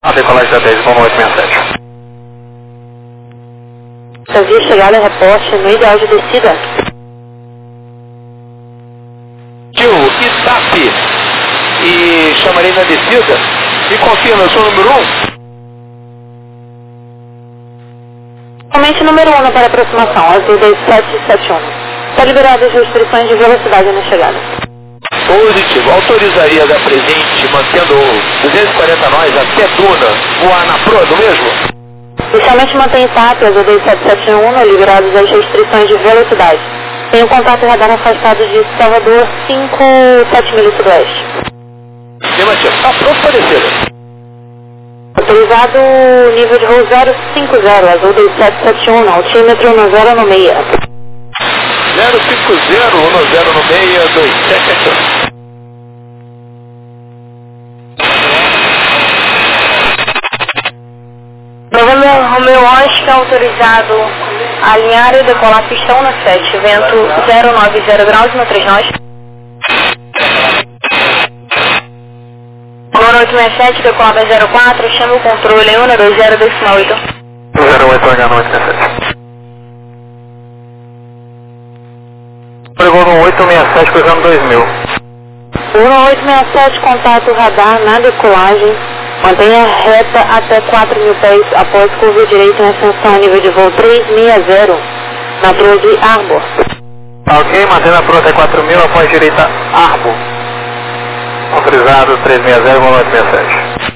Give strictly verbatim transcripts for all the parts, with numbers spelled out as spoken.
A decolagem da dez, vamos oito seis sete. Fazia chegada, reporte no ideal de descida. Tio, Itap e chamarei na descida. Me confirma, eu sou o número um? Somente número um para aproximação, azul dois sete sete um. Está liberado as restrições de velocidade na chegada. Positivo. Autorizaria da presente, mantendo duzentos e quarenta nós até Duna, voar na proa do mesmo? Inicialmente mantém Itap, azul dois sete sete um, liberados as restrições de velocidade. Tem o contato radar afastado de Salvador cinco sete mil sudoeste. Afirmativo. Está pronto para descer. Autorizado nível de voo zero cinco zero, azul dois sete sete um, altímetro no zero no meia. zero cinco zero, um zero no meia, dois sete sete um. Novembro Romeo Oscar, autorizado a alinhar e decolar pista um na sete, vento zero nove zero graus no três nós. Número oito seis sete, decolada zero quatro, chama o controle um dois zero dois oito. zero oito H oito seis sete. Pregou no oito seis sete, cruzando dois mil. um oito seis sete, contato radar na decolagem. Mantenha reta até quatro mil pés após curva direita em ascensão nível de voo trezentos e sessenta na proa de Arbor. Ok, mantendo a proa até quatro mil após direita Arbor. Autorizado trezentos e sessenta, um oito seis sete.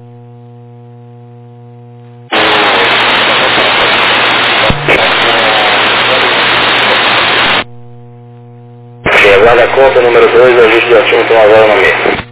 Guarda conta número dois, ajuste de assunto agora no meio.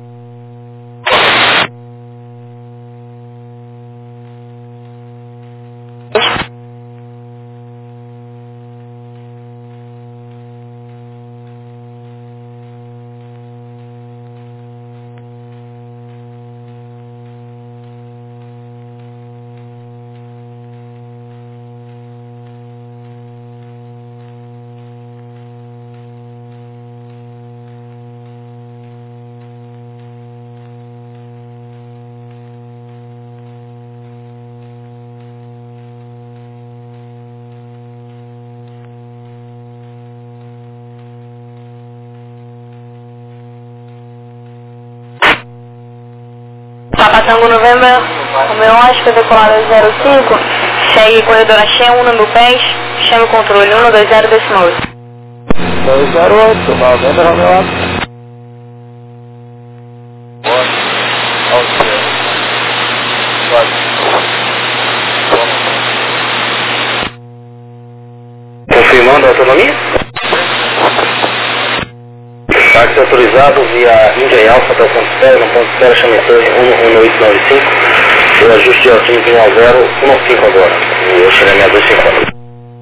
Papatango Novembro, Romeo Oscar, decolada zero cinco, segue corredor Axé, um mil pés, chame o controle um dois zero dois oito. dois zero oito, Novembro Romeo Oscar. Confirmando a autonomia? Táxi autorizado via Índia Alfa até o ponto zero, no ponto zero chama torre um oito nove cinco, o ajuste de altímetro um a zero, um a cinco agora, o Xeremia dois cinquenta.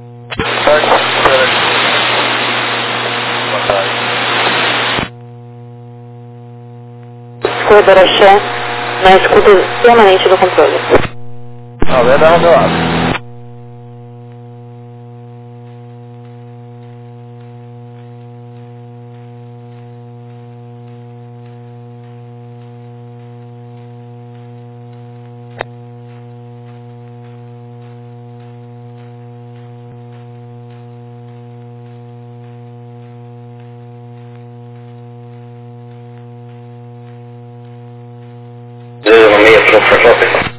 Corredor Axé, na escuta permanente do controle. Novembro Romeo Oscar. zero no meio, pronto para troca.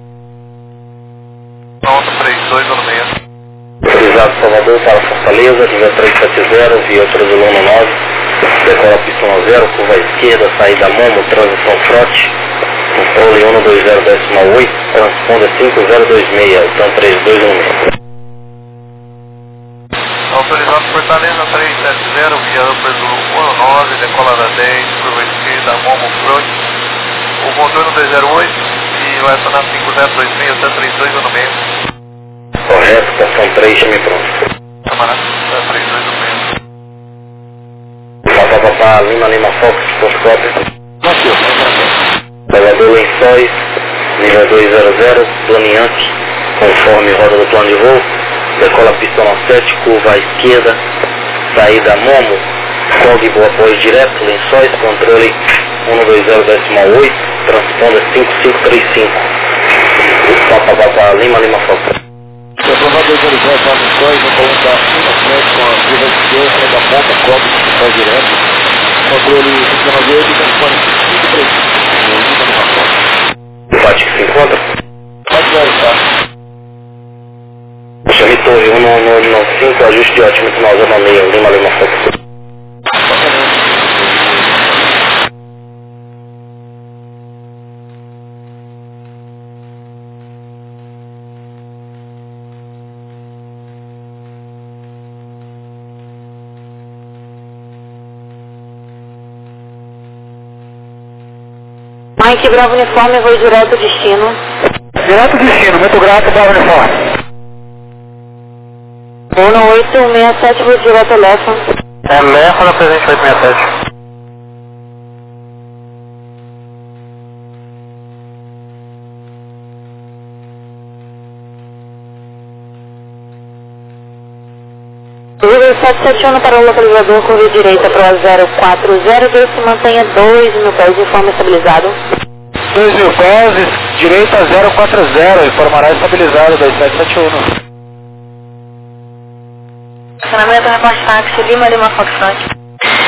Pronto, três dois no meio. Autorizado Salvador para Fortaleza, via trezentos e setenta, via Transilão nove, decola pista um a zero, curva à esquerda, saída Momo, transição frote, controle um dois zero décimo oito, transponder cinco zero dois seis, então três dois um seis. Autorizado Fortaleza trezentos e setenta, via Upper um nove, decolada dez, curva esquerda, Momo Front, o contorno dois zero oito e vai acionar cinco zero dois seis até três dois no meio. Correto, estação três, chame pronto. Camarada, três dois no meio. Papá, papá, Lima, Lima, Fox, Foscópio. Salvador, Lençóis, nível dois zero zero, planeante, conforme roda do plano de voo, decola pista sete, curva à esquerda, saída Momo, Cog boa apoio direto, Lençóis, controle um dois zero décimo oito, transponder cinco cinco três cinco, Papa Papa Lima Lima Fox. Comprovador de horizonte, missões, no coluna da uma frente com a curva de esquerda, da ponta, cobre, que faz direto. Controle sistema verde, telefone cinco três cinco. Bate que se encontra? Pode verificar. Chame Torre um nove nove cinco, ajuste de ótimo, final zona meia, Lima Lima Fox. Mike Bravo Uniforme, voo direto destino. Direto destino, muito grato, Bravo Uniforme. um oito seis sete, voo direto telefone. É Lefa na presente oito seis sete. Voo sete sete um para o localizador, curva direita para o zero quatro zero dois, se mantenha dois mil pés, informe estabilizado. dois mil pés, direita zero quatro zero, informará estabilizado, dois sete sete um. Acionamento reporte táxi, Lima Lima Foxtrot.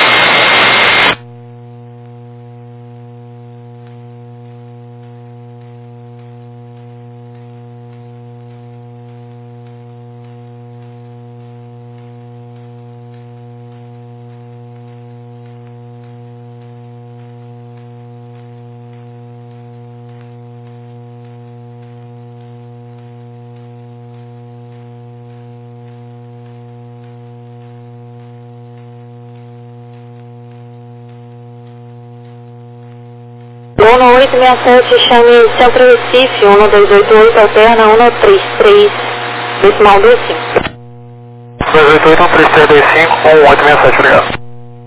um oito seis sete, chame Centro Recife, um dois oito oito, alterna um três três, decimal dois cinco. dois oito oito, um três três dois cinco, um oito seis sete, obrigado.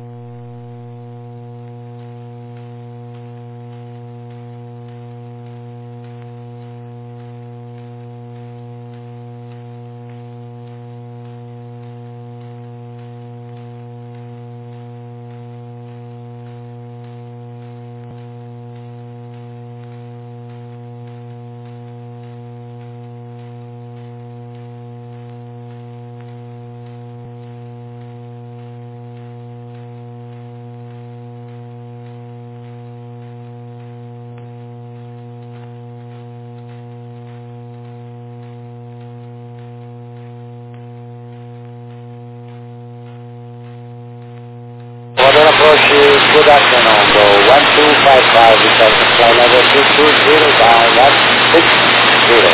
Modern approach is good afternoon, go one two five five, request flight level two two zero, down one six zero.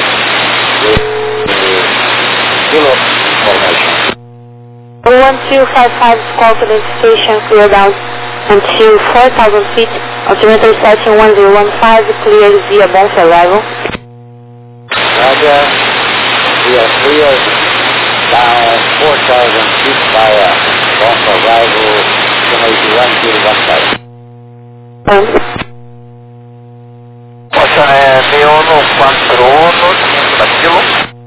Kilo formation. one two five five, call to the station, clear down until four thousand feet, altimeter setting one zero one five, clear via bound for arrival. Roger, we are cleared down four thousand feet via bound for arrival, one zero one five. Poxa, é Neono quatro um, da Kilo.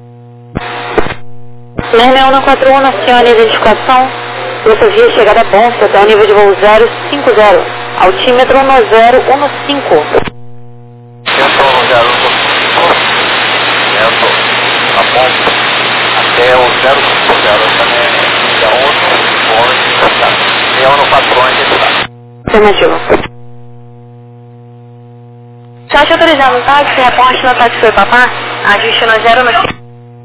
Neono quatro um, acione a identificação, via chegada Bonfa até o nível de voo zero cinco zero, altímetro um zero um cinco. Centro no zero um cinco, centro a ponta até o zero cinco zero, também é um, onde Neono quatro um, identificado. Afirmativo. Taxa autorizando o táxi, reporte no táxi foi papá, ajuste no zero no cinco.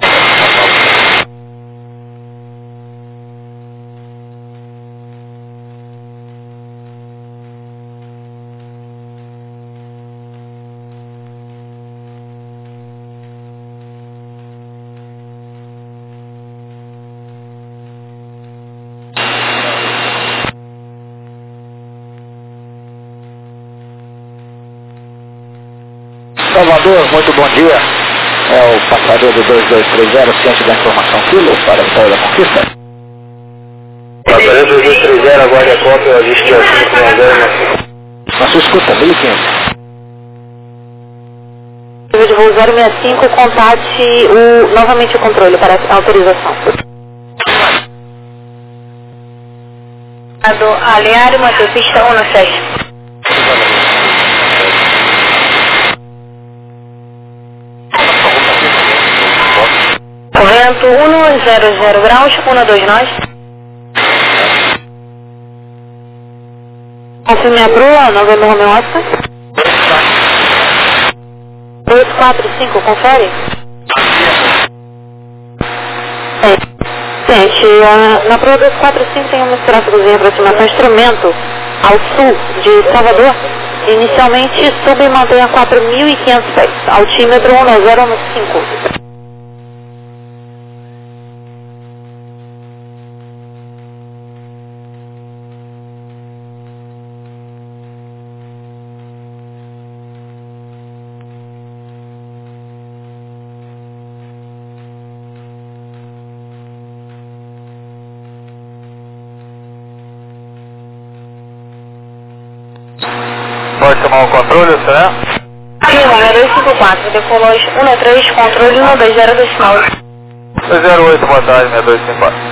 Salvador, muito bom dia. É o passador do dois dois três zero, ciente da informação Kilo, para a Estrada da Conquista. Passador dois dois três zero, aguarde a cópia, ajuste de cinco um zero. Na sua escuta, mil e quinze. Nível de voo zero seis cinco, contate o, novamente o controle para a autorização. Aliário, Matheus, pista um sete. Vento um zero zero graus, um dois nós. Confirme a proa, Novembro Romeo Oscar. dois quatro cinco, confere? É. Gente, uh, na proa dois quatro cinco tem uma tráfego de aproximação instrumento ao sul de Salvador. Inicialmente sub e mantém a quatro mil e quinhentos pés. Altímetro um zero um cinco. Pode tomar o controle, será? Sim, zero dois cinco quatro, decolou um três, controle um dois zero decimal. dois zero oito, boa tarde, seis dois cinco quatro.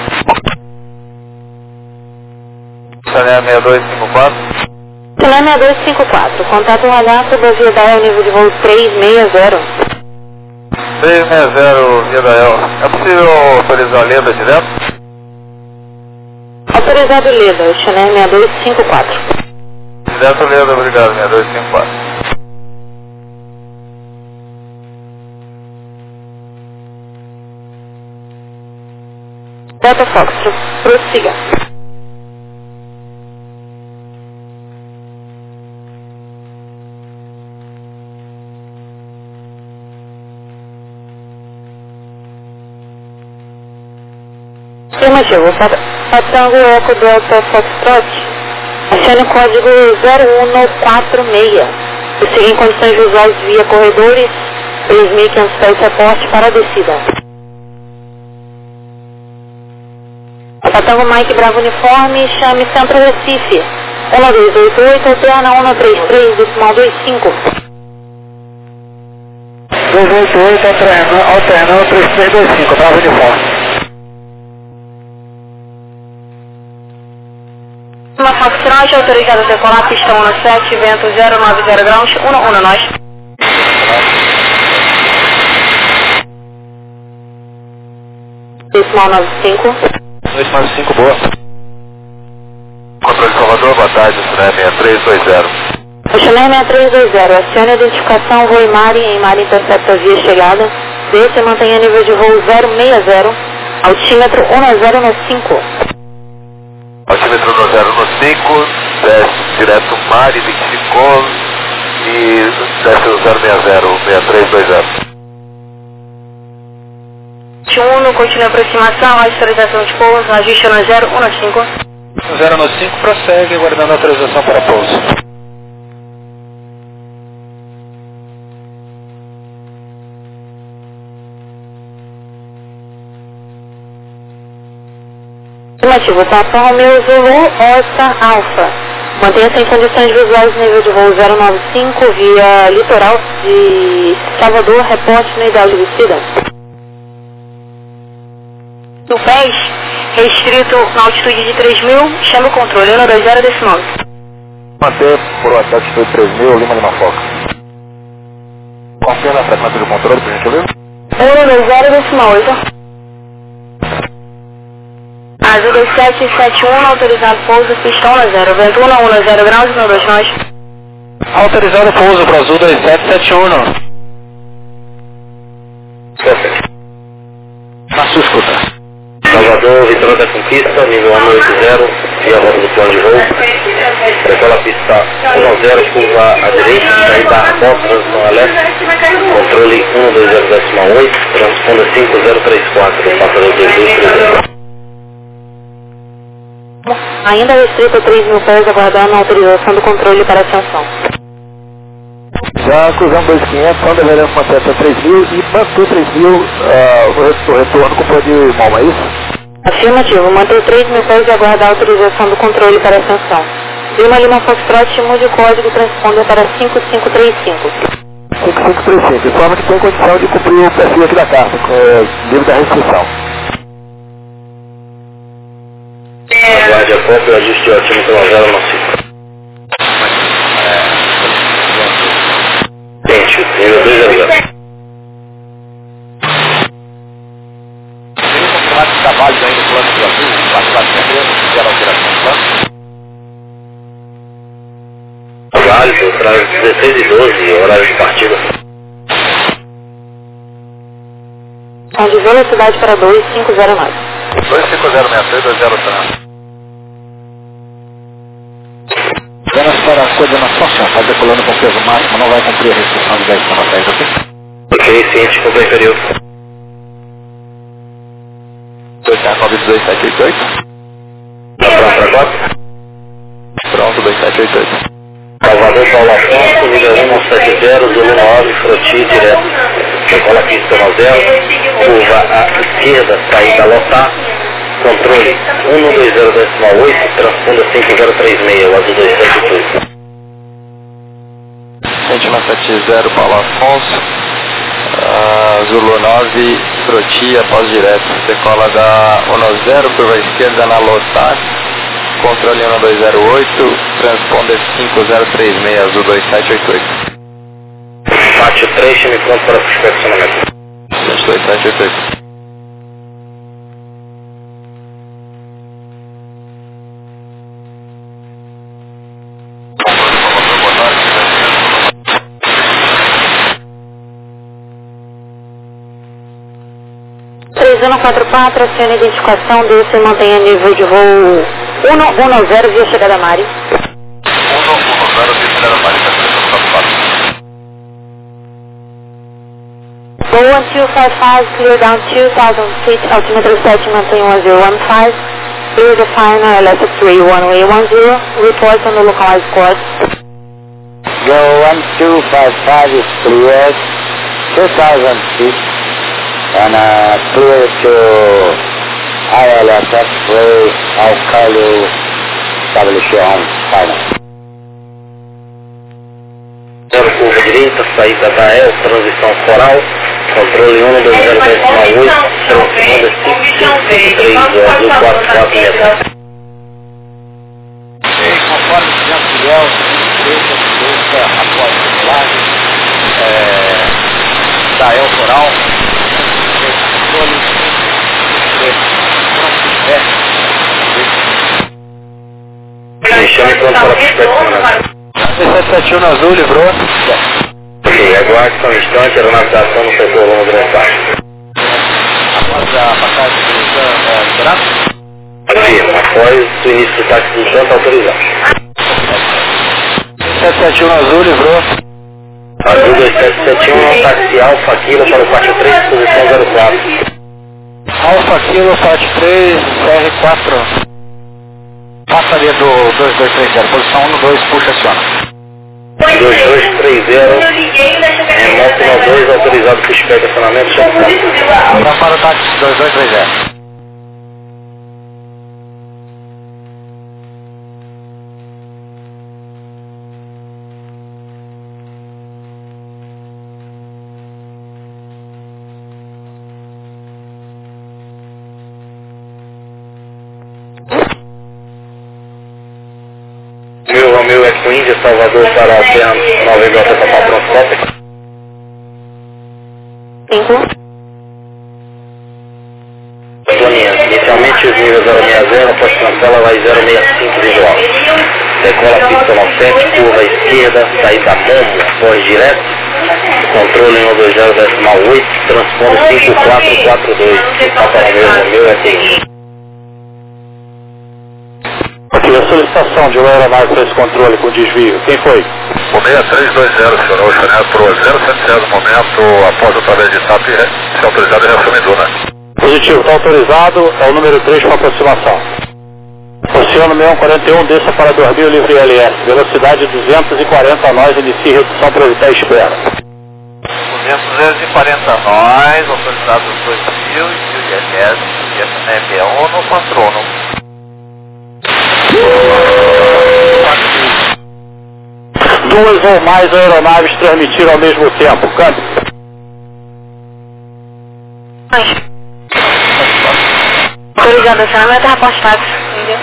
Sané seis dois cinco quatro. Sané seis dois cinco quatro, contato radar sobre a via Dael, nível de voo três seis zero. três seis zero, via Dael. É possível autorizar a Leda direto? Autorizado Leda, Sané seis dois cinco quatro. Direto Leda, obrigado, seis dois cinco quatro. Delta Fox, prossiga. Afirmativo, Patango Eco Delta Foxtrot, acione o código zero um quatro seis. E siga em condições visuais via corredores, três mil e quinhentos pés reporte para a descida. Patango Mike Bravo Uniforme, chame Centro Recife, um dois oito oito, alterna um três três, decimal vinte e cinco. dois oito oito, alterna, alterna três três dois cinco, Bravo Uniforme. Uma Foxtrot, autorizada a decolar, pista um sete, vento zero nove zero graus, um um nós. Decimal nove cinco. dois nove cinco, boa. Controle Salvador, boa tarde, Sané seis três dois zero. Sané seis três dois zero, acione a identificação voo Imari, em Imari intercepta via chegada. Desce e mantenha nível de voo zero seis zero, altímetro um zero cinco. Altímetro um zero cinco, desce direto Mari, identificou e desce o zero seis zero, seis três dois zero. um, continua a aproximação, autorização de pouso, ajuste no zero um cinco. zero cinco, prossegue, aguardando a autorização para pouso. Afirmativo, Papa Romeo Zulu, Oscar Alpha. Mantenha-se em condições visuais nível de voo zero nove cinco via litoral de Salvador, reporte no ideal de descida. No P E S, restrito na altitude de três mil, chame o controle, um dois zero decimal. Manter por altitude três mil, Lima Lima Foca. Confirma a frequência do controle, por gentileza. um dois zero decimal oito. Azul dois sete sete um, autorizado pouso, pista um zero, vento um um zero graus, um dois nós. Autorizado pouso para Azul dois sete sete um. Na sua escuta. Salvador, Vitória da Conquista, nível um oito zero, via roda do plano de voo. Decola a pista um zero, curva à direita, saída a bordo, transição a leste. Controle um dois zero decimal oito, transponda cinco zero três quatro, passador dois dois três zero. Ainda restrito a três mil pés, aguardando a autorização do controle para ascensão. Já cruzamos dois mil e quinhentos, então deveremos manter até três mil e manter três mil uh, no retorno com o plano de mão, é isso? Afirmativo, manter três mil pés e aguardar a autorização do controle para ascensão. Lima Lima Foxtrot, mude o código e transponder para cinco cinco três cinco. cinco cinco três cinco, de forma que tem condição de cumprir o perfil aqui da carta, com o livro da restrição. Aguarde a cópia e ajuste o altímetro um zero cinco. Tente, nível dois zero zero. atrás, dezesseis e doze, horário de partida. Som de velocidade para dois cinco zero nove. dois cinco zero seis seis dois zero três. Apenas para a coordenação, senhor, está decolando com peso máximo, não vai cumprir a restrição de dez para dez, ok? Ok, ciente, cumpre período. dois nove dois sete oito oito. Tá pronto para quatro? Pronto, dois sete oito oito. Salvador Paulo Afonso, nível um nove sete zero, Zulu nove, Froti, direto. Decola pista no zero, curva à esquerda, saída lotar, controle um um dois zero decimal oito, transponder cinco zero três seis, o azul dois sete oito. Sentinela sete zero, Paulo Afonso, uh, Zulu nove, Froti, após direto, decola da um zero, curva à esquerda na lotar, controle um dois zero oito, transponder cinco zero três seis, azul dois sete oito oito. Pátio três, chame pronto para inspecionamento. dois sete oito oito. três um quatro quatro, acione a identificação, desça e mantenha nível de voo um um zero via chegada Mari. um um zero via chegada Mari, três um quatro quatro. Go one two five five, clear down two thousand feet, altimeter sete, mantenha one zero one five, clear the final, L S three one way one zero, report on the localized course. Go one two five five is cleared, two thousand feet, and uh, clear to I L S three, I'll call you, establish your own final. zero curva direita, saída da E L, transição coral, controle um dois zero decimal oito, transponder cinco cinco três, azul quatro quatro seis. E conforme o Jean Fidel, direita, direita, após a simulagem, é, da E L coral, controle Me chame pronto para inspecionamento. sete sete um no azul, livrou. Ok, aguarde só um instante, aeronavigação no setor longo de mensagem. Após a passagem do liberado? Afirma, após o início do táxi do janto, autorizado. sete sete um no azul, livrou. Azul dois sete sete um, táxi Alfa Kilo para o pátio três, posição zero quatro. Alfa Kilo, pátio três, R quatro. Passaria do dois dois três zero, posição um dois, puxa, aciona. dois dois três zero, remoto no dois, autorizado para o inspecionamento, chama Vamos para o táxi dois dois três zero. Meu Romeu Eco Índia, Salvador para a Terra Nova Igualta para Padrão Cópia. cinco. Toninha, inicialmente os níveis zero seis zero, após cancela vai zero seis cinco visual. Decola pista no sete, curva à esquerda, saída Momo, após direto. Controle um dois zero decimal oito, transponder cinco quatro quatro dois. Papa Romeu, Romeu Eco Índia. Ok, a solicitação de uma aeronave para esse controle com desvio, quem foi? O seis três dois zero, senhor, o Chanel Pro zero sete zero no momento, após através de T A P, se autorizado e reassumido, né? Positivo, está autorizado, é o número três para aproximação. Oceano seis um quatro um, desça para dois mil livre L S, velocidade duzentos e quarenta nós, inicie redução para evitar espera. duzentos e quarenta nós, autorizado dois mil e o I L S, e F N F é um no patrono. Duas ou mais aeronaves transmitiram ao mesmo tempo, câmbio. Autorizado, a senhora vai ter rapaz táxi, entendeu?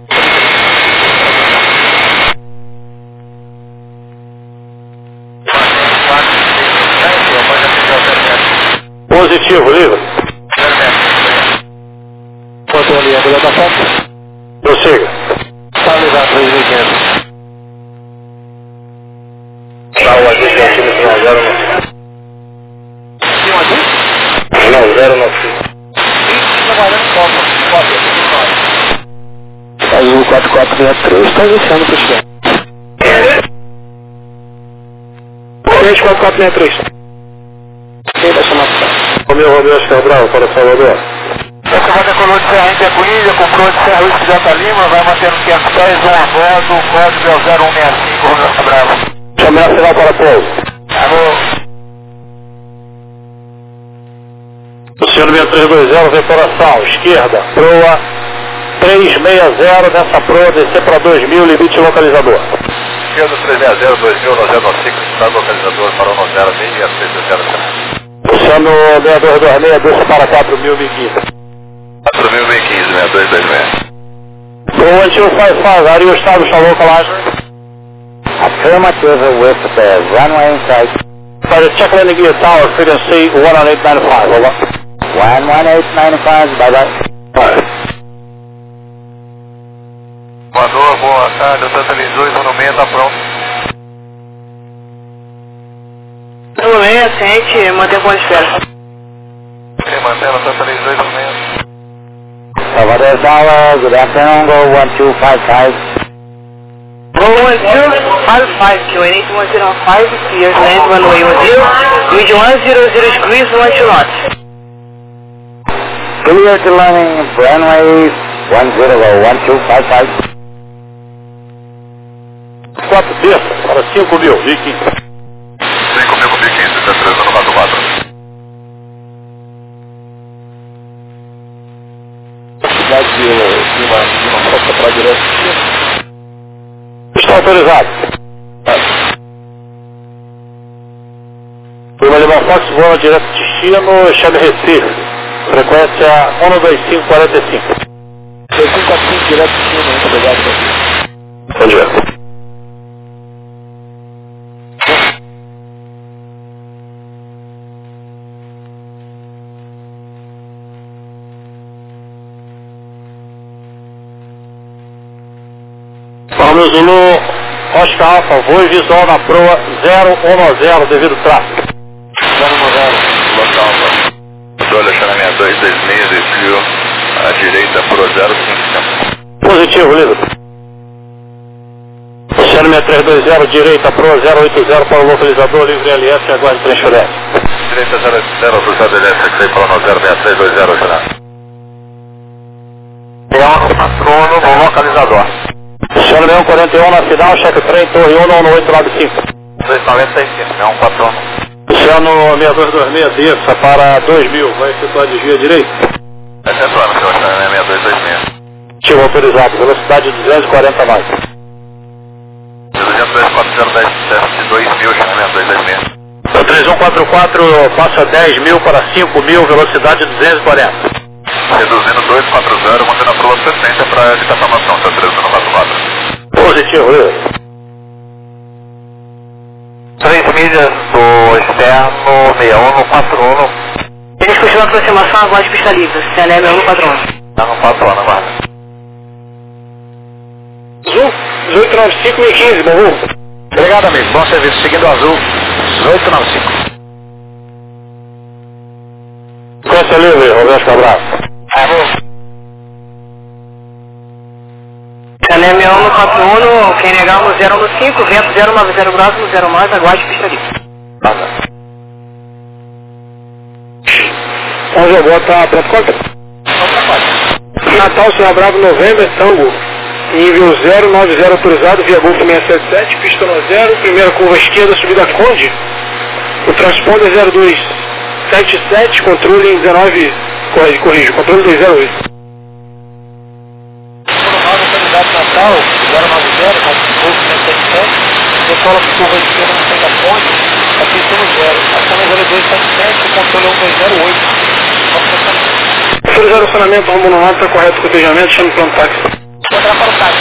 Positivo, livre. Controle, agulha da ponta. Prossiga. Estabilidade três mil e quinhentos. quatro quatro seis três, está iniciando para o chão. três quatro quatro seis três. Quem vai chamar para cá? Romeu Romeu Oscar Bravo, para Salvador. Essa vai ter coluna de Serra Índia Coelho, comprou de Serra Luiz J. Lima, vai manter no quinhentos e dez, um a bordo, o código é o zero um seis cinco, Romeu Oscar Bravo. Chamar sinal para pouso. Alô. Luciano seis três dois zero, decoração, esquerda, proa três seis zero, nessa proa, descer para dois mil, limite localizador. Esquerda três seis zero, dois mil, nove zero cinco, estado localizador, parou no zero seis seis zero zero. Luciano seis dois dois seis, desce para quatro mil e quinze. quatro mil e quinze, seis dois dois seis. Proa antigo faz faz, Ari Gustavo, chamou localizador. Affirmative with the runway in sight. Sorry, check landing gear tower, frequency one one eight nine five, over. one one eight nine five, bye bye. Bye. Voador, boa tarde, o Santa Lisboa, monumento, tá pronto. Tudo bem, assente, mantém ponto de espera. Quem mantém o Santa Lisboa, monumento. Salvador Tower, good afternoon, go one two five five. Go one two five five, Q N eight one zero five, clears land runway one zero, wind one zero zero degrees, one two knots. Clear to landing, runway one zero one two five five. quatro terças, para cinco mil, e quinze. cinco mil com mil e quinze, três no quatro quatro. Cidade de uma, de uma costa para direto. Está autorizado. Prima Limão Fox voa direto destino, chame Recife. Frequência um dois cinco quatro cinco. dois cinco quatro cinco direto destino, muito obrigado. Bom dia. Romeu Zulu, Oscar Alfa, voo visual na proa zero um zero devido tráfego. zero um zero, local, controle achando minha dois dois seis, desvio à direita por zero cinco cinco. Positivo, livre. Oceano seis três dois zero, direita, proa zero oito zero para o localizador, livre L S, aguarde transferência. Direita zero oito zero, cruzado L S, que foi para o zero seis três dois zero, Oceano. Leão, patrono, no localizador. Oceano Leão quarenta e um na final, cheque trem, torre um no oito nove cinco. dois noventa e cinco, é um patrono. Oceano seis dois dois seis, desça para dois mil, vai efetuar desvio à direita. É centro, senhor, Oceano, é seis dois dois seis. Ativo autorizado, velocidade duzentos e quarenta mais. duzentos e dois quatro zero dez sete dois mil, Oceano, seis dois dois seis. O três um quatro quatro passa dez mil para cinco mil, velocidade duzentos e quarenta. Reduzindo dois quatro zero, mantendo a prova sessenta para evitar formação, tá três um quatro quatro. Positivo, livre. três milhas do externo, seis um no quatro um. Eles continuam a aproximação, aguarde pista livre, C L M um no quatro um. Tá no quatro um, aguarda. Azul, dezoito nove cinco e quinze, bom voo. Obrigado, amigo. Bom serviço. Seguindo o azul, dezoito nove cinco. Frequência livre, Roberto Cabral. C L M um no quatro um, quem negar no zero um cinco, vento zero nove zero graus no zero mais, aguarde pista livre. onze bota pronto conta. Natal, Senhor Bravo, Novembro, Tango. Nível zero nove zero autorizado, via Golfo seiscentos e setenta e sete, pista no zero, primeira curva esquerda, subida Conde. O transponder zero dois sete sete, controle em dezenove, corrige, corrige, controle dois zero oito. Natal, zero nove zero, Golfo seiscentos e setenta e sete, decola para curva esquerda no centro da ponte, aqui no zero, ação zero dois sete sete, controle um dois zero oito. Autorizado o acionamento, rumo no alto, correto cotejamento, chame pronto táxi. Entrar para o táxi,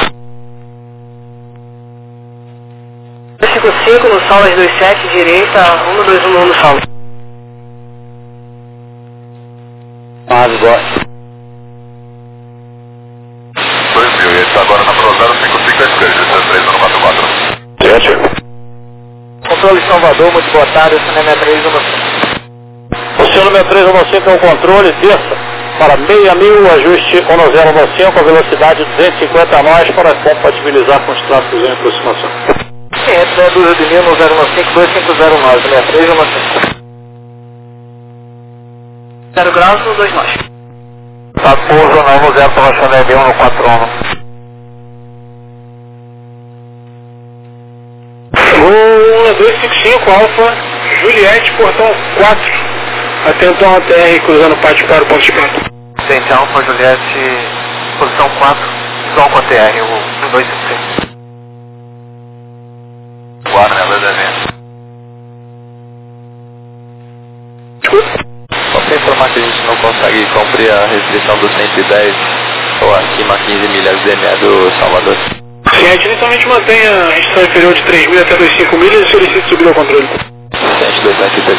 dois cinco cinco no Saulas dois sete, direita, um dois um no Saulas. Ah, agora. dois mil, e ele está agora na Pro zero cinco cinco esquerda, três um quatro quatro. Sete. Controle Salvador, muito boa tarde, esse é três um cinco. Oceano seis três um cinco é o controle, terça. para meia mil, ajuste um zero um cinco, a velocidade duzentos e cinquenta nós para compatibilizar com os tráficos em aproximação. quinhentos, meia dúzia de mil, um zero um cinco, dois cinco zero nove, sessenta e três, um cinco. zero graus no dois nós. Tá pouso novo, zero para Chanel um no quatro um. Lula dois cinco cinco, Alfa, Juliette, portão quatro. Atentão A T R, cruzando pátio para o ponto de ponto. Tente Alfa, Juliette, posição quatro, visual com a T R, o dois cinco cinco. Guarda, né, dois eventos. Só para informar que a gente não consegue cumprir a restrição dos cento e dez ou acima quinze milhas D M E do Salvador. Sim, a gente inicialmente mantém a restrição inferior de três mil até vinte e cinco milhas e solicita subir ao controle. sete dois sete três.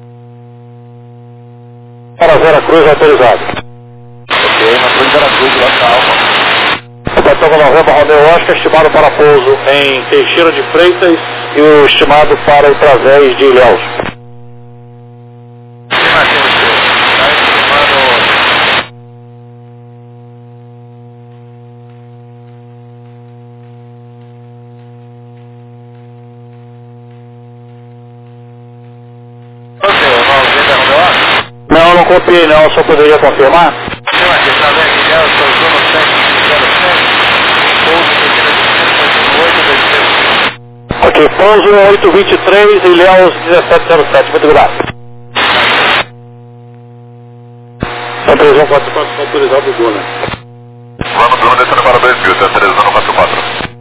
Para Vera Cruz autorizado. Ok, na frente da Cruz, Lota Alfa. O Betão Novembro Romeu Oscar, estimado para pouso em Teixeira de Freitas e o estimado para o Través de Ilhéus. Não, não copiei não, só poderia confirmar? Ok, pouso oito vinte e três, Ilhéus dezessete zero sete, muito obrigado. São três um quatro quatro, autorizado o Duna. Vamos Duna, descendo para dois mil, tá três um quatro quatro.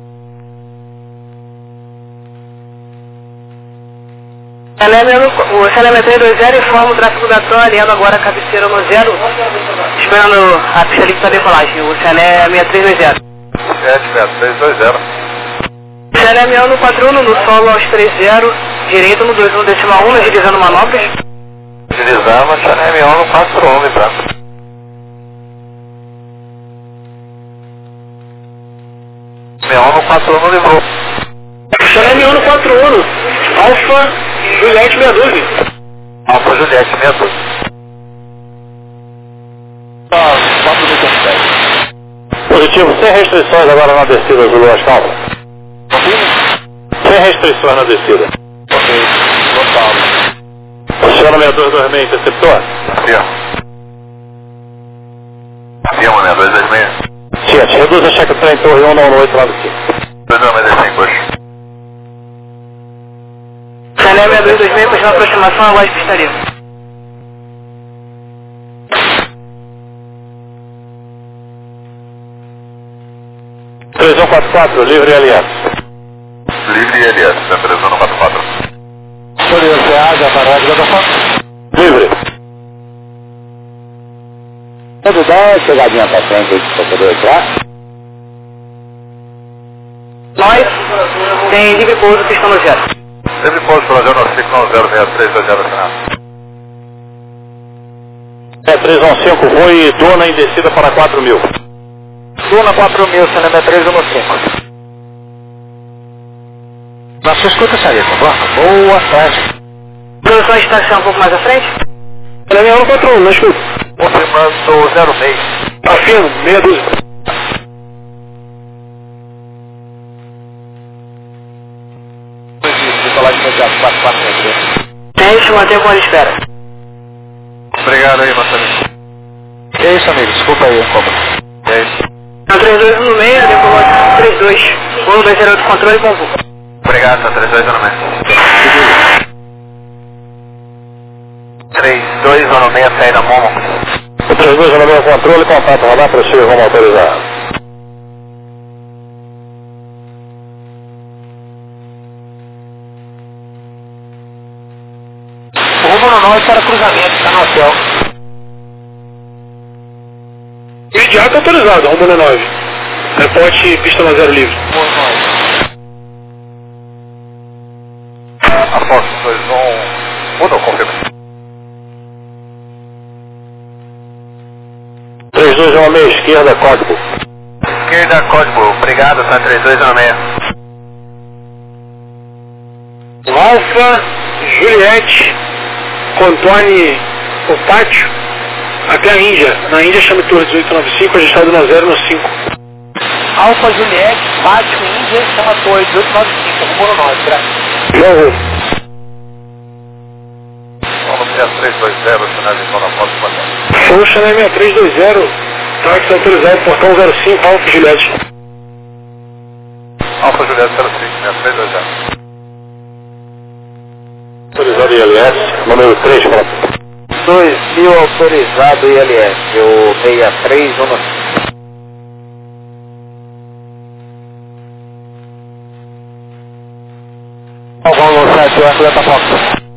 O Chanel três dois zero informa o tráfego da T O, alinhando agora a cabeceira no zero, esperando a pista livre para decolagem. O Chanel seis três dois zero. sete seis três dois zero. Chanel no quatro um, no solo aos três zero, direito no dois um decimal um, agilizando manobras. Agilizando, Chanel no quatro um, tá? Neon no quatro um livrou. Chanel no quatro um, Alfa, Juliette meia dúzia. Alfa, Juliette meia dúzia. Tá, quatro mil sete. Positivo, sem restrições agora na descida, Zulu Ascal. Sem restrições na descida. Ok, Lota Alfa. Funciona seis dois dois seis, interceptor? Sim. Sim, mané, dois dois seis. Sim, reduz a cheque trem torre um nove oito lá do cinco. dois dois seis, coxa. Chanel seis dois dois seis, continua a aproximação, agora de pista livre. três um quatro quatro, livre e aliado. Livre e L S, tá três um quatro quatro. Curiosidade, aparelho da foto. Livre. Pode dar uma chegadinha pra frente para poder entrar? Nós tem livre pouso, pista no zero. Livre pouso para zero nove cinco zero seis três dois zero final. É três um cinco, Rui Duna em descida para quatro mil. Duna quatro mil, Cinema três um cinco. Na sua escuta, Sarita. Boa tarde. Produção de estação um pouco mais à frente. Ela é um quatro um, não escuta. Confirmando zero seis. Afirmo, meia dúzia. Decolagem imediata, quatro quatro três. Teste, mantém com a espera. Obrigado aí, Marcelo. Que é isso, amigo? Desculpa aí, como. É isso. Então, três dois um no meio, decolou três dois. um dois zero oito, controle com voo. Obrigado, tá três dois um seis. três dois um seis, saída Momo. O três dois um seis, controle, contato, radar para si, vamos autorizar. Rumo no nove para cruzamento, está no hotel. Imediato autorizado, rumo no nove. Reporte, pista no zero livre. Aposto dois um. Mudou, confirma. três dois um seis, esquerda, código. Esquerda, código. Obrigado, tá três dois um seis. Alfa, Juliette, Contone, o pátio, até a Índia. Na Índia chama Torre dezoito noventa e cinco, registrado na zero no cinco. Alfa Juliette, Vático, Índia, chama Torre dezoito noventa e cinco, rumo no norte, graças. Jogo. Paulo seis três dois zero, sinalização na foto quadrada. Sou Chanel seis três dois zero, táxi autorizado, portão zero cinco, Alfa Juliette. Alfa Juliette zero cinco, seis três dois zero. Autorizado I L S, número três, para dois mil autorizado I L S, o seis três um cinco. Vamos sete, Eco Delta Fox.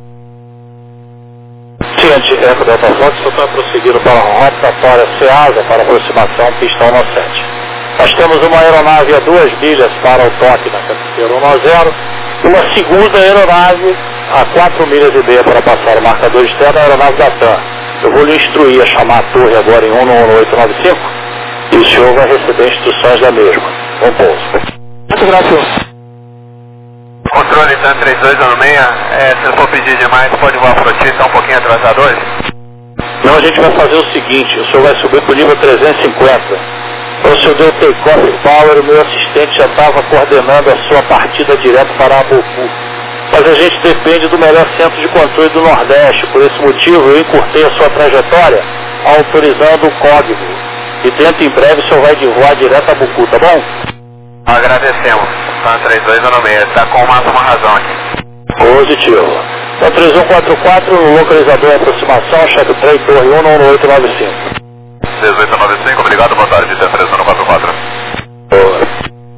Ciente, Eco Delta Fox, só está prosseguindo para a rotatória Ceasa para aproximação pista um sete. Nós temos uma aeronave a duas milhas para o toque na canteira um zero, uma segunda aeronave a quatro milhas e meia para passar o marcador externo, a aeronave da TAM. Eu vou lhe instruir a chamar a torre agora em um um oito nove cinco e o senhor vai receber instruções da mesma. Bom pouso. Muito graças. Controle TAM três dois um seis, é, se for pedir demais, pode voar para o T, está um pouquinho atrasado hoje? Não, a gente vai fazer o seguinte, o senhor vai subir para o nível trezentos e cinquenta. Para o senhor deu take-off power, o meu assistente já estava coordenando a sua partida direto para Aboku. Mas a gente depende do melhor centro de controle do Nordeste, por esse motivo eu encurtei a sua trajetória autorizando o código. E dentro em breve o senhor vai de voar direto a Aboku, tá bom? Agradecemos. TAM três dois um seis, está com uma, uma razão aqui. Positivo. TAM três um quatro quatro, localizador em aproximação, cheque três, torre um um oito nove cinco. dezoito noventa e cinco, obrigado, boa tarde, TAM três um quatro quatro. Boa.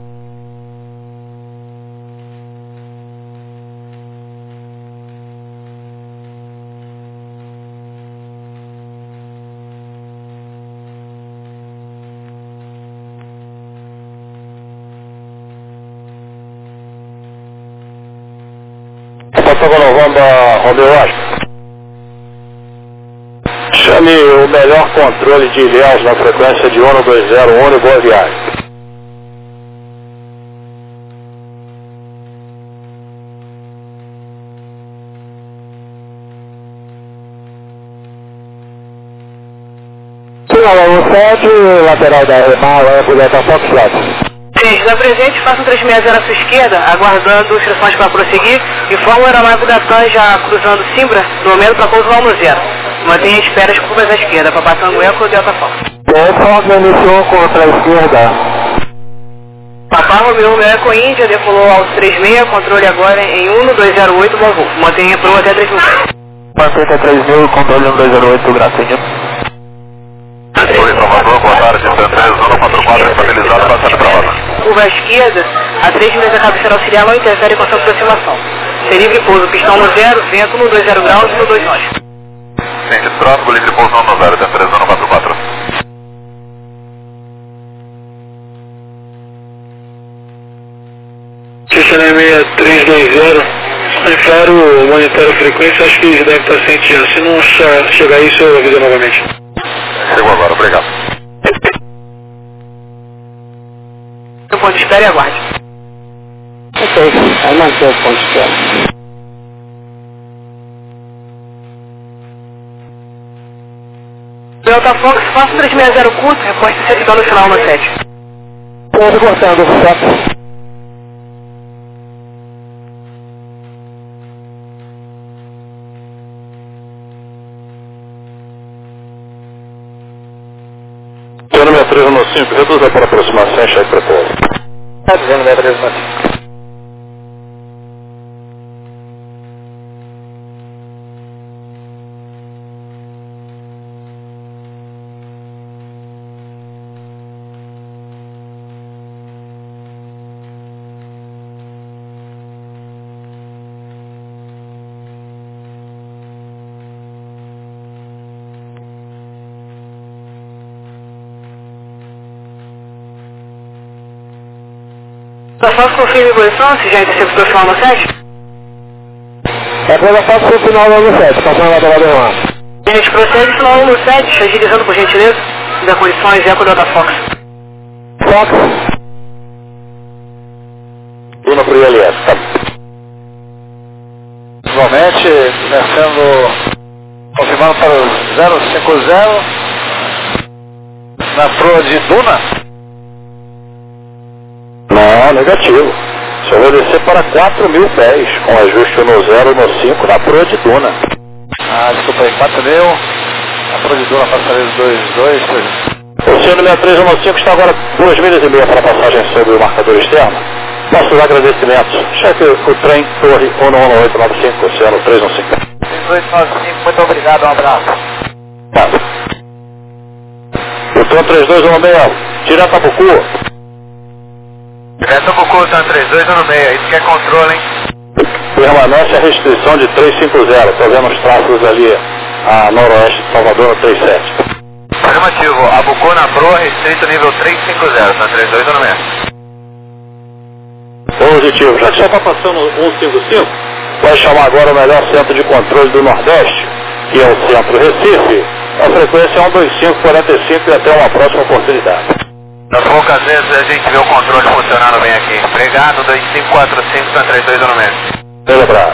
Passou Novamba Romeu Oscar. Chame o melhor controle de ilhéus na frequência de um dois zero um e boa viagem. Sinal sete, lateral da Remal, é por Delta Fox Flat. Gente, da presente, faça um três seis zero à sua esquerda, aguardando instruções para prosseguir, e forma a aeronave da TAM já cruzando Simbra, no momento para pouso lá no zero. Mantenha a espera as curvas à esquerda, para passando o Eco e o Delta Fox. Delta iniciou contra a esquerda. Papá Romeu, meu Eco Índia, decolou aos três seis, controle agora em um dois zero oito, bom voo. Mantenha pro até três mil. Mantenha três mil, controle um dois zero oito, gracinha. Oi, Salvador, boa tarde, TAM três um quatro quatro, estabilizado, passando para lá. Curva à esquerda, a três milhas da cabeceira auxiliar não interfere com a sua aproximação. Ser livre pouso, pistão no zero, vento no dois zero graus e no dois nós. Sentido tráfego, livre pouso no zero, TAM três um quatro quatro. Chanel seis três dois zero, claro, monitora a frequência, acho que deve estar sentindo. Se não chegar isso, eu aviso novamente. Chegou agora, obrigado. O ponto de espera e aguarde. Ok, aí mantém o ponto de espera. Delta Fox, faça um três seis zero curto, reposte servidor no final no sete. Ponto cortando, certo. Número três um cinco, reduza para aproximação e cheque para pouso. Está dizendo, né, três um cinco. Delta Fox confirma a evolução, se já interceptou o final no sete? É Delta Fox para o final no sete, passando lá pela Delta. A gente prossegue final no sete, agilizando por gentileza, da condições Eco Delta Fox. Fox. Indo para o I L S, tá? Igualmente, começando, confirmando para o zero cinco zero. Na proa de Duna? Não, negativo. Só vou descer para quatro mil pés, com ajuste no zero no cinco na proa de Duna. Ah, desculpa aí, quatro mil. A proa de Duna passarela dois dois. Oceano sessenta e três no cinco está agora duas milhas e meia para a passagem sobre o marcador externo. Nossos agradecimentos. Chefe o trem Torre um um oito nove cinco, Oceano três um cinco. três oito nove cinco, muito obrigado, um abraço. Tá. O Tom três dois um seis, direto a Bucu. Direto a Bucu, Tom três dois um seis, isso que é controle, hein? Permanece a restrição de trezentos e cinquenta, estou vendo os tráfegos ali a noroeste de Salvador no trinta e sete. Afirmativo, a Bucu na proa, restrito nível trezentos e cinquenta, Tom três dois um seis. Positivo, já que já está passando cento e cinquenta e cinco, vai chamar agora o melhor centro de controle do Nordeste, que é o Centro Recife. A frequência é um dois cinco quatro cinco e até uma próxima oportunidade. Nas poucas vezes a gente vê o controle funcionando bem aqui. Obrigado, dois cinco quatro cinco, três dois um seis. Celebrado.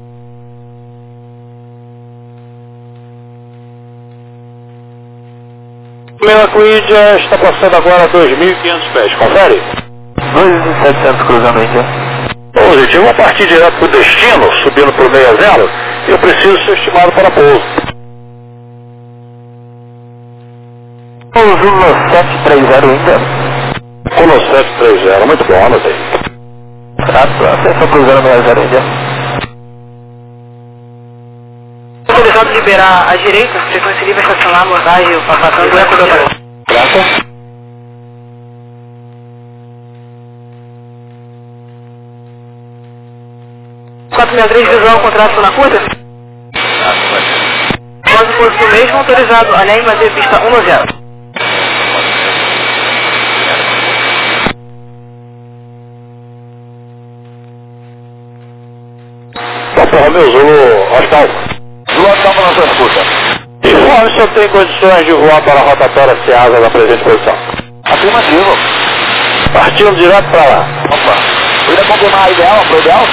Meu Aquídia está passando agora a dois mil e quinhentos pés, confere? dois mil e setecentos cruzando Índia. Positivo, a partir direto para o destino, subindo para o seis zero, eu preciso ser estimado para pouso. Zulu sete três zero Índia. Zulu sete três zero, muito bom, anotei. Trato, atenção cruzando seis zero Índia. Autorizado liberar à direita, frequência livre estacionar, abordagem, passando o eco do atalho. Graças. quatro sessenta e três, visual, contrato na curta. Após o posto mesmo, autorizado, além de manter pista um zero. Papa Romeu, Zulu Hostal. Zulu Hostal para nossa escuta. Informe se eu tenho condições de voar para a rotatória Ceasa da presente posição. Afirmativo. Partindo direto para lá. Opa. Cuida confirmar a ideal, a pro ideal?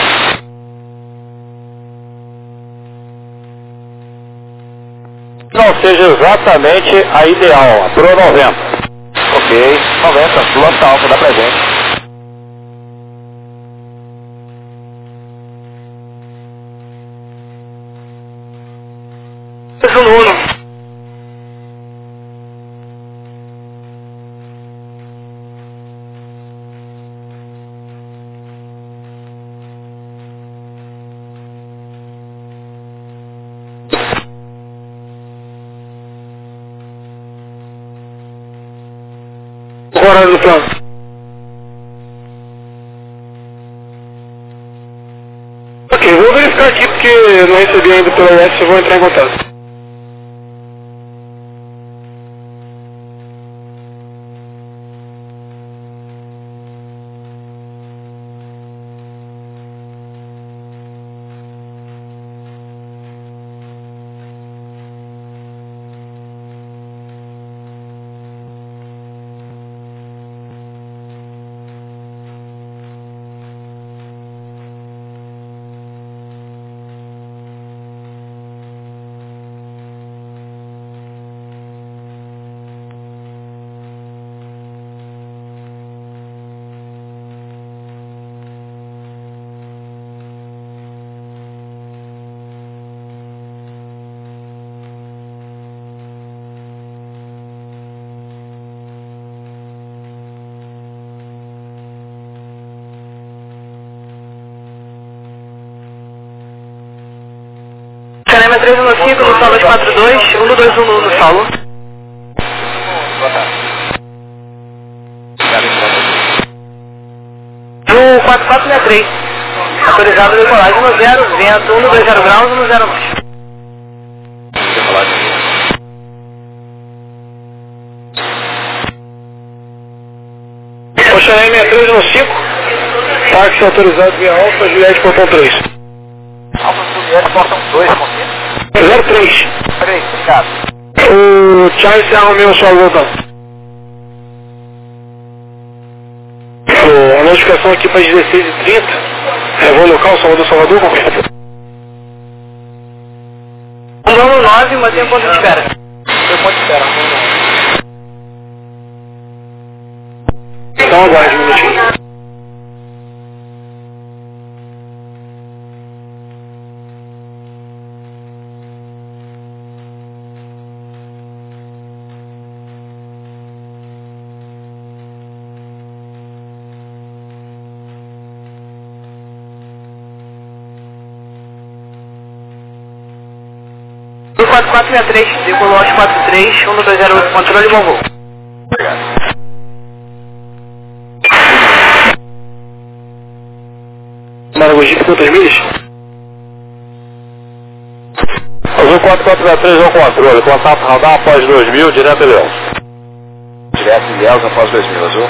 Não seja exatamente a ideal, a Pro noventa. Ok, noventa, Zulu Hostal, dá presente. Zulu um. Horário do plano. Ok, vou verificar aqui porque eu não recebi ainda pela I S, eu vou entrar em contato. Canema três um cinco no solo quatro dois, um dois um no solo. No quatro quatro sessenta e três, autorizado decolagem no zero, vento um dois zero graus, no zero mais. Oceano sessenta e três no cinco, táxi autorizado via Alfa, Juliette, portão três. Alfa Juliette, portão dois, confirma. zero três. três, obrigado. O Charles Serra Romeu, sua volta. A notificação aqui para dezesseis e trinta. É voo local, Salvador, Salvador, confirma. Vamos nove, mantém o ponto de espera. Tem ponto de espera, Aguarde um minutinho. quatro quatro seis três, decolou aos quatro três, um dois zero oito, controle, bom voo. Obrigado. Maragogi, quantas milhas? Azul quatro quatro seis três ao controle, contato radar após dois mil, direto Ilhéus. Direto Ilhéus após dois mil, Azul.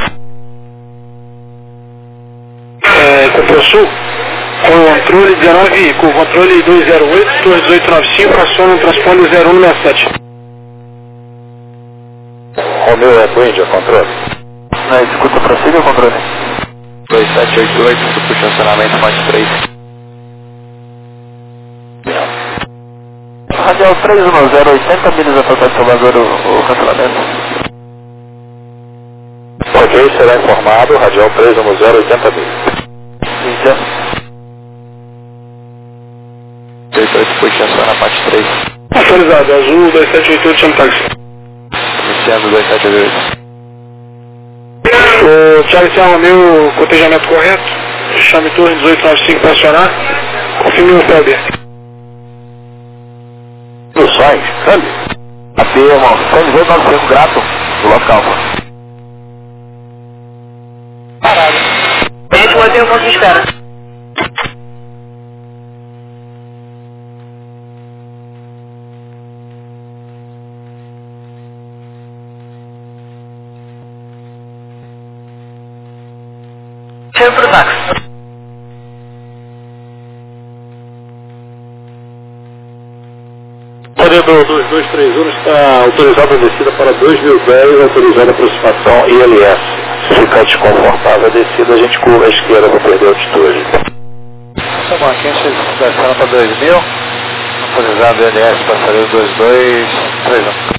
É, Cupom Sul, com o controle dezenove, com o controle dois zero oito, dois oito nove cinco, aciona o transponder zero um seis sete. Romeu é do Índia, controle. Na escuta, prossiga o controle. dois sete oito oito, puxa acionamento faixa três. Radial três um zero, oitenta milhas a total de Salvador, o, o cancelamento. Ok, será informado, radial três um zero, oitenta milhas. Índia. oito oito, puxa aciona parte três. Atualizado, Azul dois sete oito oito, chama táxi. Iniciando dois sete oito oito. O Thiago Serra Romeu, cotejamento correto. Chame torre dezoito nove cinco para acionar. Confirme o F B. Ilusões, câmbio. A P, irmão, dezoito nove cinco, grato, do local. Parado. A gente mantém um ponto de espera. Chega pro táxi. Corredor dois dois três um está autorizada a descida para dois mil pés, autorizada a aproximação I L S. Se ficar desconfortável a descida, a gente curva a esquerda para perder a altitude. Tá bom, aqui a gente descendo para dois mil, autorizado I L S, passaria dois dois três um.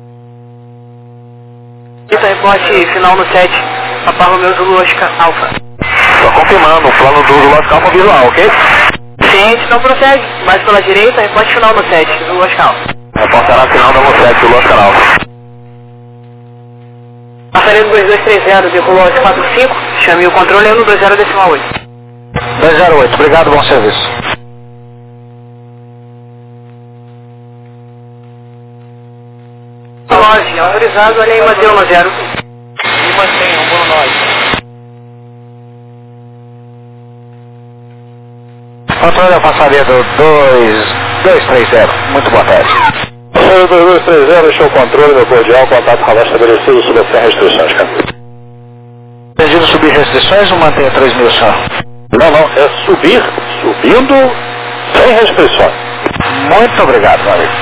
Então, reporte final no sete, Papa Romeu Zulu Oscar Alfa. Só confirmando, o plano do Zulu Oscar Alfa visual, ok? Ciente, então prossegue. Mais pela direita, reporte final no sete, Zulu Oscar Alfa. Reportará final da sete, Zulu Oscar Alfa. Passaredo dois dois três zero, decolou aos quatro cinco, chame o controle um dois zero decimal oito. dois zero oito, obrigado, bom serviço. nove, autorizado, além Mateu no zero. E mantenha, um bom nove. Controle da passaria do dois dois três zero, muito boa tarde. dois dois três zero, deixou o controle, meu cordial, contato radar estabelecido sob sem restrições, cara. Entendido subir restrições ou mantenha três mil só? Não, não, é subir, subindo, sem restrições. Muito obrigado, meu amigo.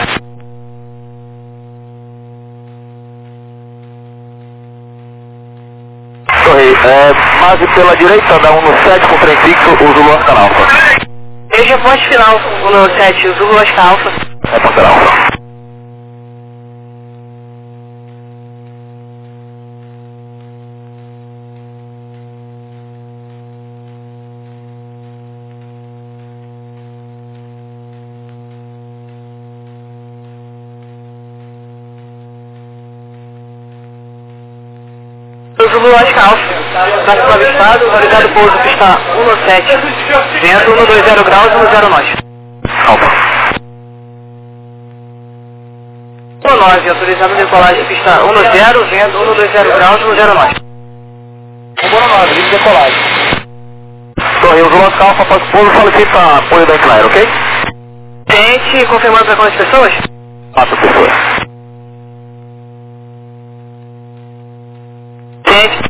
Correio, é, base pela direita da um no sete com trem fixo, o Zulu Oscar Alfa. Esse é o ponto final, um no sete, Zulu Oscar Alfa. É Oscar Alfa. Zulu Oscar Alfa, próximo avistado, autorizado pouso pista um no sete, vento um dois zero graus, um zero nós. Alfa. um nove, autorizado decolagem pista um no zero, vento um dois zero graus, um zero nós. Um bom nove, livre decolagem. Correio, Zulu Oscar Alfa, após o pouso, solicita apoio da Inclinair, ok? Tente, confirmando para quantas pessoas? Quatro pessoas. Tente.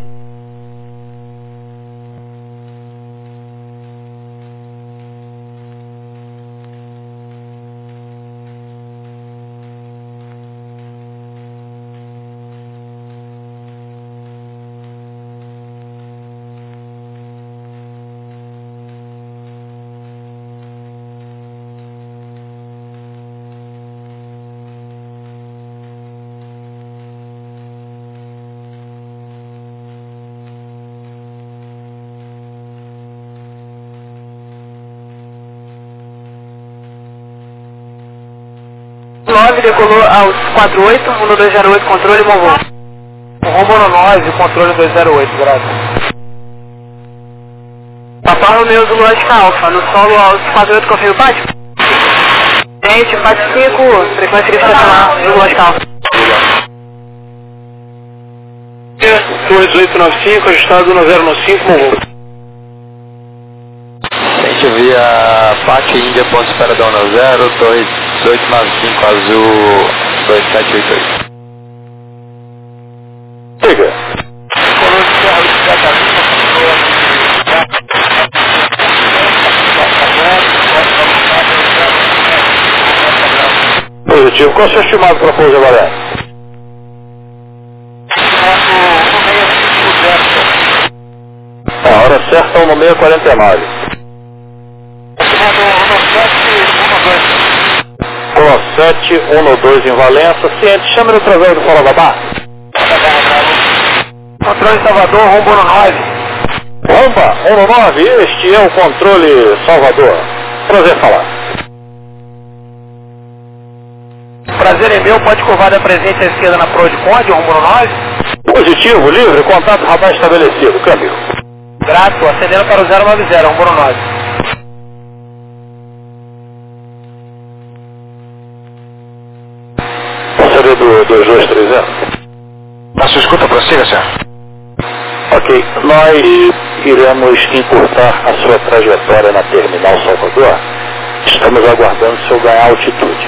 nove decolou aos quatro oito, um dois zero oito, controle, bom voo. Rombo nove, controle dois zero oito, graças. Papai Romeu do Lógica Alfa, no solo aos quatro oito, confirma o pátio? Gente, pátio cinco, frequência de estacionar do Lógica Alfa. dois oito nove cinco, ajustado no zero nove cinco, bom voo. Gente via Pátio Índia, ponto espera da um zero, dois oito nove cinco, azul dois sete oito oito. Siga. Positivo. Qual é o seu estimado para pouso agora? A hora certa é no meio quarenta e nove. Colo sete, um dois em Valença. Ciente, chame no traseiro do Fora da Barra. Controle Salvador, rombo no nove. Romba, um no nove, este é o controle Salvador. Prazer falar. Prazer é meu, pode curvar da presente à esquerda na proa de Conde, rombo no nove. Positivo, livre, contato radar estabelecido, câmbio. Grato, acendendo para o zero nove zero, rombo no nove. Seria do dois dois três zero. Na sua escuta, prossiga, senhor. Ok, nós iremos encurtar a sua trajetória na Terminal Salvador. Estamos aguardando o senhor ganhar altitude.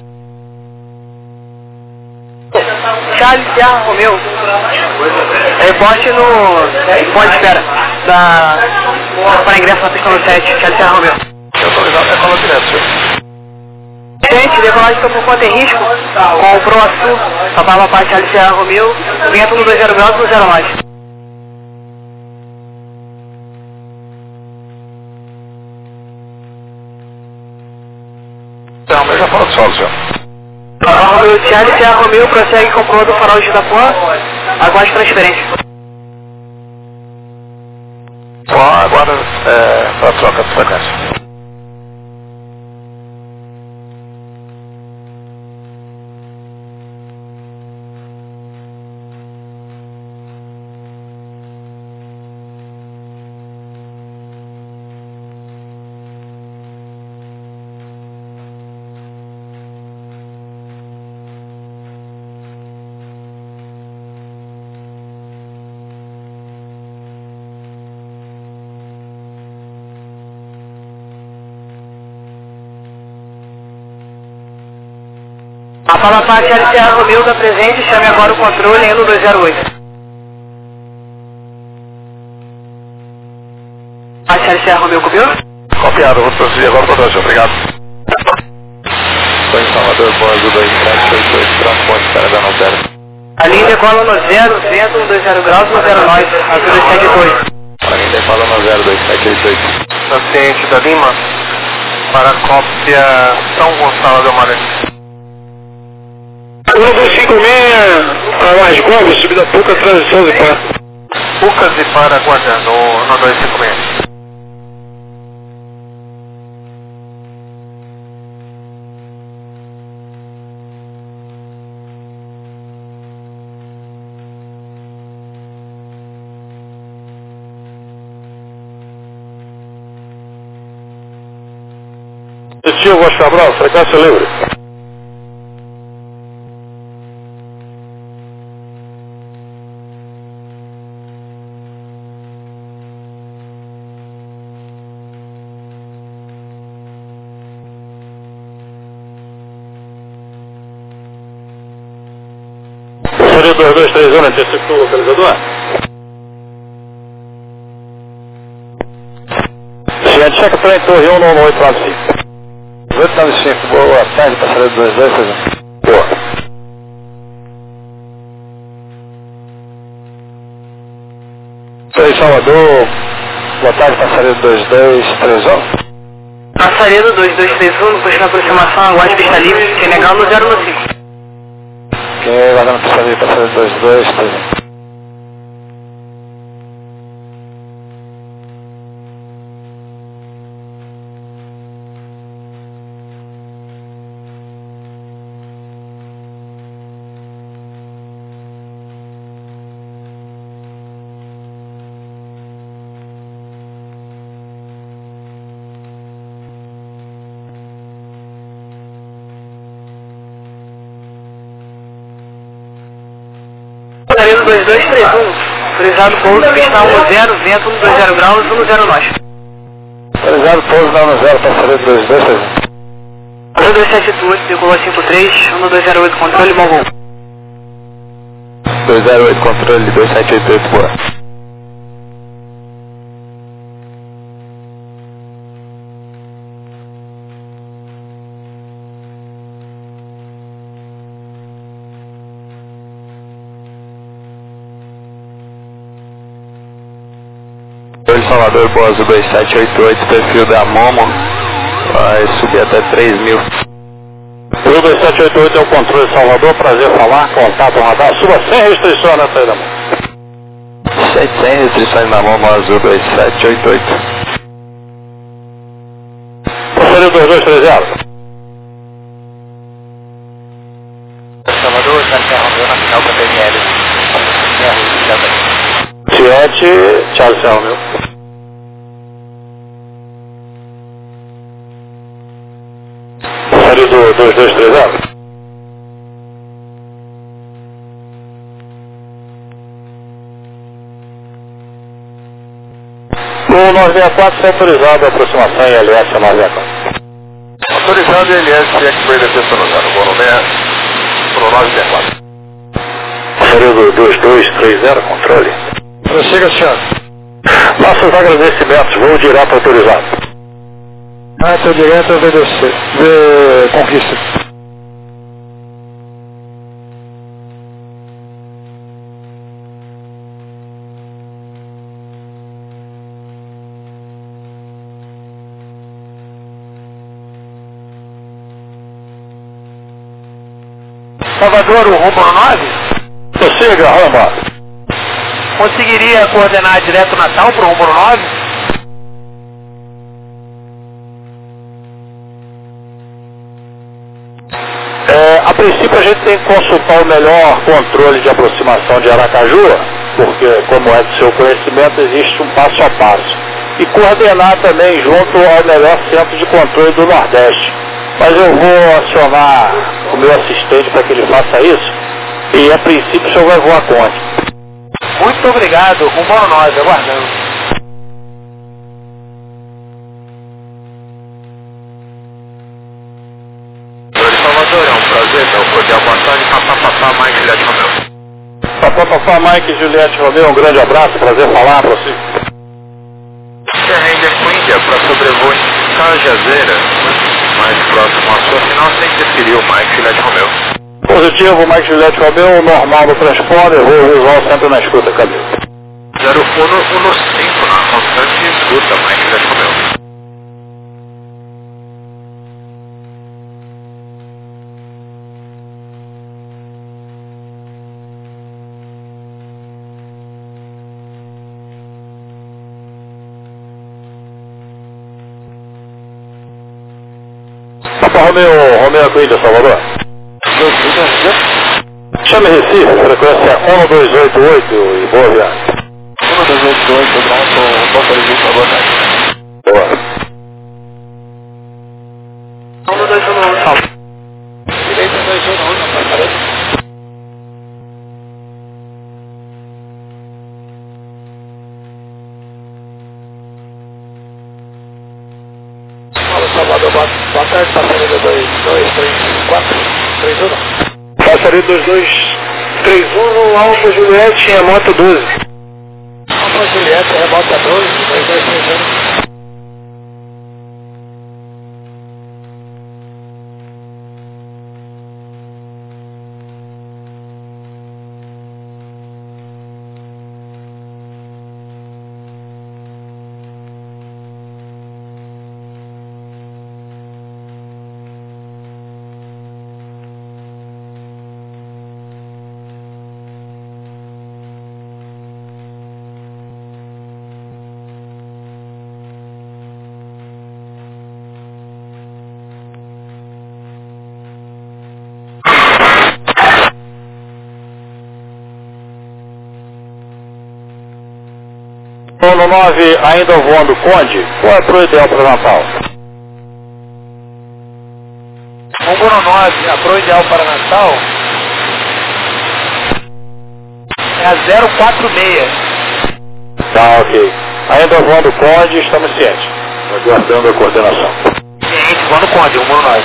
Charles Sierra Romeu. Reporte no ponto de espera da... para ingresso na pista no sete, Charles Sierra Romeu. Autorizado é falou direto, senhor. Gente, decolagem está por conta em risco com o ProAçu, Papai Papai Charles Sierra Romeu, vento no dois zero graus no zero nove. Não, mas já falou do solo, senhor. O Charles Sierra Romeu prossegue com o proa do farol de Itapuã, aguarde transferência. Bom, agora é para troca de frequência. A Papai Papai Charles Sierra Romeu da presente, chame agora o controle no dois zero oito. A Charles Sierra Romeu copiou? Copiado, vou prosseguir agora para o Brasil, obrigado. Estou em Salvador, Boa Azul dois sete oito oito, transporte, espera da não zero. A linha decola no zero, vento no dois zero graus no zero nove, azul dois sete oito oito. A linha decola no zero dois sete oito oito. Paciente da Lima, para a cópia São Gonçalo do Amarelo. um dois cinco seis, a mais Globo, subida pouca, transição de par. Pucas e para aguardando no dois cinco seis. Positivo, Voz Cabral, frequência livre. Seria dois dois três zero, interceptou o localizador? Ciente, checa para em torre um no oito nove cinco. oito nove cinco, boa tarde, passageiro dois dois, seja. Boa. Três Salvador, boa tarde, passageiro dois dois três um. Passaredo dois dois três um, no posto de aproximação, aguarde pista livre, quem negar no zero cinco. Quem é guardando passageiro, passageiro dois dois três um. dois dois três um, autorizado pouso, pista um zero, vento um dois zero graus, um zero nós. Autorizado pouso na um zero, passageiro dois dois três um. um dois sete oito, decolou cinco três, um dois zero oito, controle, bom voo. dois zero oito, controle, dois sete oito oito, boa. Salvador, Boa Azul dois sete oito oito, perfil da Momo, vai subir até três mil. Perfil dois sete oito oito é o controle de Salvador, prazer falar, contato radar, suba sem restrições na saída da Momo. Sem restrições na Momo, Azul dois sete oito oito. Passageiro dois dois três zero. Salvador, está interrompendo na final para P M L. sete, Charles Romeo. Passageiro do dois dois três zero. O nove seis quatro está autorizado a aproximação em L S nove seis quatro. Autorizado L S, X-Ray da Testa no Zero, Bono Pro nove seis quatro. Passageiro do dois dois três zero, controle. Prossiga, senhor. Nossos agradecimentos, voo direto autorizado. Reta direto, V D C, V Conquista. Salvador, o rumo nove? Prossiga, Roma. Conseguiria coordenar direto Natal para o rumo nove? É, a princípio a gente tem que consultar o melhor controle de aproximação de Aracaju, porque, como é do seu conhecimento, existe um passo a passo. E coordenar também junto ao melhor centro de controle do Nordeste. Mas eu vou acionar o meu assistente para que ele faça isso, e a princípio o senhor vai voar conte. Muito obrigado, rumo nove, aguardando. Salvador, é um prazer, meu. Cordial boa tarde, papapá, Mike Juliette Romeu. Papapá, Mike Juliette Romeu, um grande abraço, prazer falar para você. Ranger com Índia para sobrevoo em Cajazeira, mais próximo à sua final, sem interferir o Mike Juliette Romeu. Positivo, Mike Juliette Romeu, normal no transponder, voo visual sempre na escuta, cadê? zero um cinco na constante escuta, Mike Juliette Romeu. Papa Romeu, Romeu Coelho, Salvador. Chame Recife, frequência um dois oito oito e boa viagem. um dois oito oito, pronto, Fortaleza, boa tarde. Boa. um dois um um, salve. Direita dois um um, não vai parar. Salvador, boa tarde, passageiro dois dois três quatro três um. Passageiro dois dois três um, Alfa Juliette, é moto doze. Alfa Juliette, é moto doze, dois dois três um. No nove, ainda voando Conde, qual é pro ideal para Natal? Rumo nove, a pro ideal para Natal. zero quatro seis. Tá, ok. Ainda voando Conde, estamos cientes. Aguardando a coordenação. Ciente, voando Conde, um nós.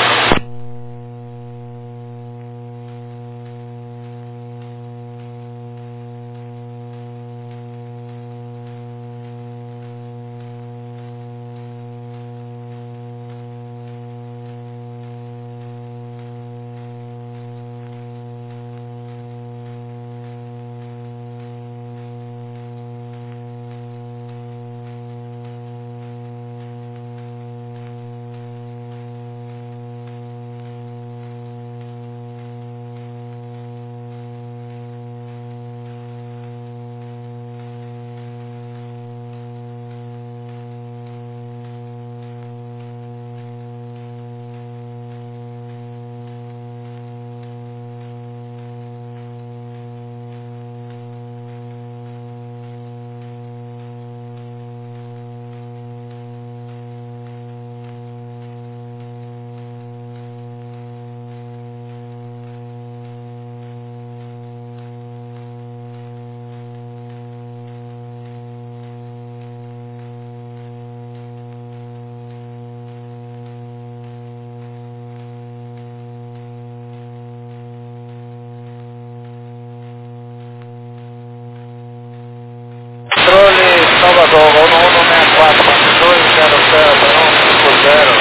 Salvador, um um seis quatro dois zero zero cinco zero,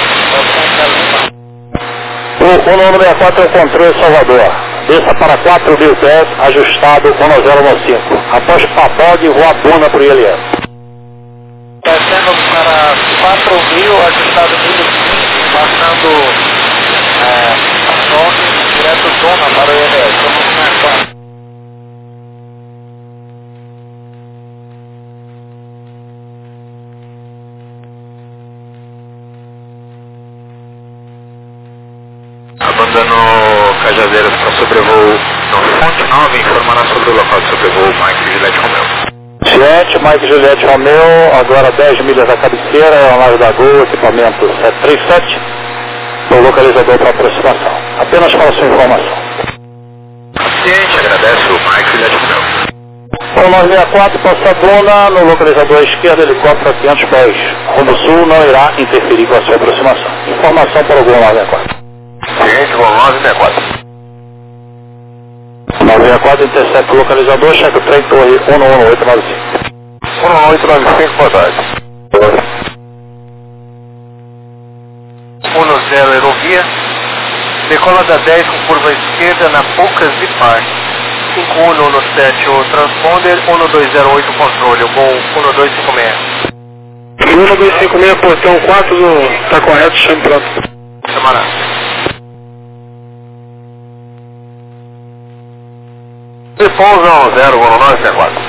O um um seis quatro é o controle Salvador. Desça para quatro mil pés, ajustado um zero um cinco. Após Papog, Rua Buna para o I L S. Descendo para quatro mil, ajustado mil e quinze, passando é, Choque, direto Zona para o I L S, um um seis quatro. Abandonando Cajazeiras para sobrevoo não Fonte nove, informará sobre o local de sobrevoo Mike Juliette Romeo. Ciente, Mike Juliette Romeo, agora dez milhas da cabeceira, é uma nave da Gol, equipamento sete três sete, o localizador para aproximação. Apenas para sua informação. Ciente, agradeço Mike Juliette Romeo. um nove seis quatro, Passadona, no localizador à esquerda, helicóptero a quinhentos pés. Rumo sul não irá interferir com a sua aproximação. Informação para o Gol nove seis quatro. Ciente, Gol nove seis quatro. nove seis quatro, intercepta o localizador, checa o trem torre um um oito nove cinco. um um oito nove cinco, boa tarde. um zero Aerovia, decola da dez com curva esquerda na Poucas e Par. cinco um um sete o transponder, um dois zero oito controle, o Gol um dois cinco seis. um dois cinco seis, portão quatro, está correto, chame pronto. Chamará. Repousa um zero, Gol nove seis quatro.